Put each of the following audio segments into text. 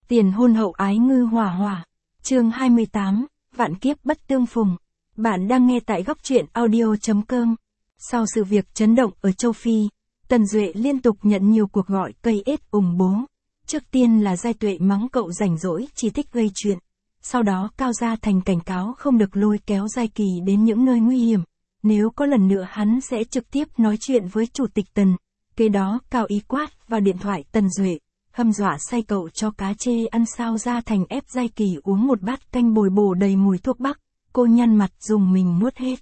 Tiền hôn hậu ái ngư hỏa hỏa. Chương 28, vạn kiếp bất tương phùng. Bạn đang nghe tại góc truyện audio.com. Sau sự việc chấn động ở châu Phi, Tần Duệ liên tục nhận nhiều cuộc gọi cây ết ủng bố. Trước tiên là Giai Tuệ mắng cậu rảnh rỗi chỉ thích gây chuyện. Sau đó Cao Gia Thành cảnh cáo không được lôi kéo Giai Kỳ đến những nơi nguy hiểm. Nếu có lần nữa hắn sẽ trực tiếp nói chuyện với Chủ tịch Tần. Kế đó Cao Ý quát vào điện thoại Tần Duệ, hâm dọa say cậu cho cá chê ăn sao Gia Thành ép Giai Kỳ uống một bát canh bồi bổ đầy mùi thuốc bắc. Cô nhăn mặt dùng mình nuốt hết.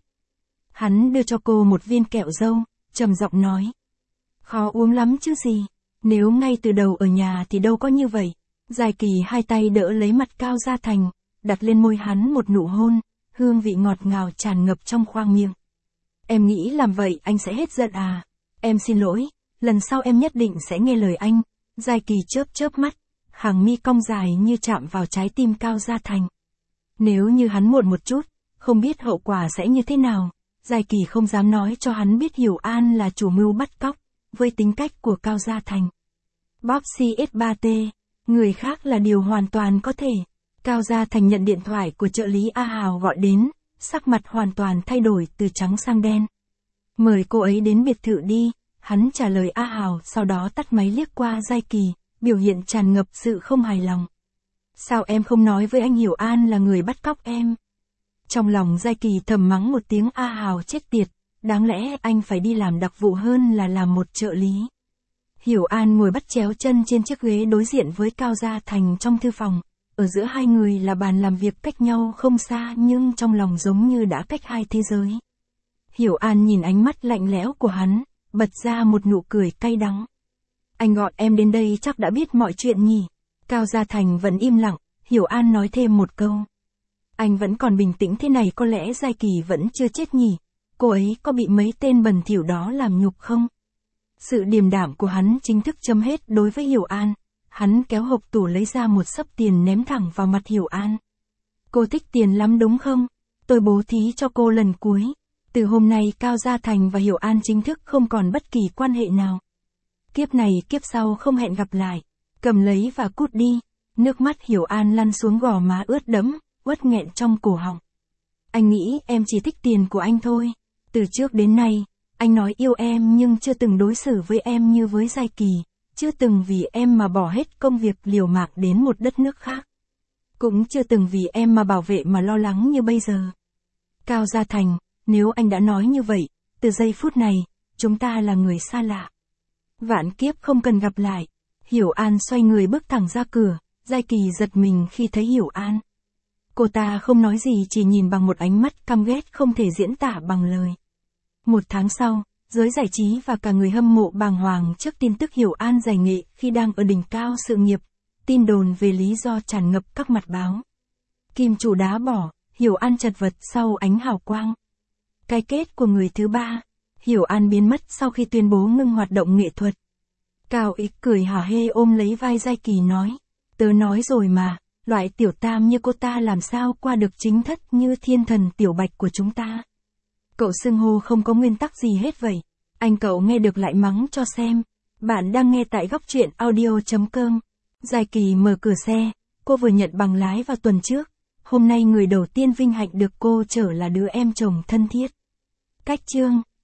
Hắn đưa cho cô một viên kẹo dâu, trầm giọng nói. Khó uống lắm chứ gì, nếu ngay từ đầu ở nhà thì đâu có như vậy. Giai Kỳ hai tay đỡ lấy mặt Cao Gia Thành, đặt lên môi hắn một nụ hôn, hương vị ngọt ngào tràn ngập trong khoang miệng. Em nghĩ làm vậy anh sẽ hết giận à? Em xin lỗi, lần sau em nhất định sẽ nghe lời anh. Giai Kỳ chớp chớp mắt, hàng mi cong dài như chạm vào trái tim Cao Gia Thành. Nếu như hắn muộn một chút, không biết hậu quả sẽ như thế nào. Giai Kỳ không dám nói cho hắn biết Hiểu An là chủ mưu bắt cóc, với tính cách của Cao Gia Thành. Bóp CS3T, người khác là điều hoàn toàn có thể. Cao Gia Thành nhận điện thoại của trợ lý A Hào gọi đến, sắc mặt hoàn toàn thay đổi từ trắng sang đen. Mời cô ấy đến biệt thự đi, hắn trả lời A Hào, sau đó tắt máy liếc qua Giai Kỳ, biểu hiện tràn ngập sự không hài lòng. Sao em không nói với anh Hiểu An là người bắt cóc em? Trong lòng Giai Kỳ thầm mắng một tiếng A Hào chết tiệt, đáng lẽ anh phải đi làm đặc vụ hơn là làm một trợ lý. Hiểu An ngồi bắt chéo chân trên chiếc ghế đối diện với Cao Gia Thành trong thư phòng. Ở giữa hai người là bàn làm việc cách nhau không xa nhưng trong lòng giống như đã cách hai thế giới. Hiểu An nhìn ánh mắt lạnh lẽo của hắn, bật ra một nụ cười cay đắng. Anh gọi em đến đây chắc đã biết mọi chuyện nhỉ? Cao Gia Thành vẫn im lặng, Hiểu An nói thêm một câu. Anh vẫn còn bình tĩnh thế này có lẽ Giai Kỳ vẫn chưa chết nhỉ? Cô ấy có bị mấy tên bẩn thỉu đó làm nhục không? Sự điềm đạm của hắn chính thức chấm hết đối với Hiểu An. Hắn kéo hộp tủ lấy ra một xấp tiền ném thẳng vào mặt Hiểu An. Cô thích tiền lắm đúng không? Tôi bố thí cho cô lần cuối. Từ hôm nay Cao Gia Thành và Hiểu An chính thức không còn bất kỳ quan hệ nào. Kiếp này kiếp sau không hẹn gặp lại. Cầm lấy và cút đi. Nước mắt Hiểu An lăn xuống gò má ướt đẫm, uất nghẹn trong cổ họng. Anh nghĩ em chỉ thích tiền của anh thôi. Từ trước đến nay, anh nói yêu em nhưng chưa từng đối xử với em như với Giai Kỳ. Chưa từng vì em mà bỏ hết công việc liều mạng đến một đất nước khác. Cũng chưa từng vì em mà bảo vệ mà lo lắng như bây giờ. Cao Gia Thành, nếu anh đã nói như vậy, từ giây phút này, chúng ta là người xa lạ. Vạn kiếp không cần gặp lại. Hiểu An xoay người bước thẳng ra cửa, Giai Kỳ giật mình khi thấy Hiểu An. Cô ta không nói gì chỉ nhìn bằng một ánh mắt căm ghét không thể diễn tả bằng lời. Một tháng sau, giới giải trí và cả người hâm mộ bàng hoàng trước tin tức Hiểu An giải nghệ khi đang ở đỉnh cao sự nghiệp, tin đồn về lý do tràn ngập các mặt báo. Kim chủ đá bỏ, Hiểu An chật vật sau ánh hào quang. Cái kết của người thứ ba, Hiểu An biến mất sau khi tuyên bố ngưng hoạt động nghệ thuật. Cao Ý cười hả hê ôm lấy vai Giai Kỳ nói, tớ nói rồi mà, loại tiểu tam như cô ta làm sao qua được chính thất như thiên thần tiểu bạch của chúng ta. Cậu xưng hô không có nguyên tắc gì hết vậy. Anh cậu nghe được lại mắng cho xem. Bạn đang nghe tại góc truyện audio.com. Giai Kỳ mở cửa xe, cô vừa nhận bằng lái vào tuần trước. Hôm nay người đầu tiên vinh hạnh được cô chở là đứa em chồng thân thiết. Cách chương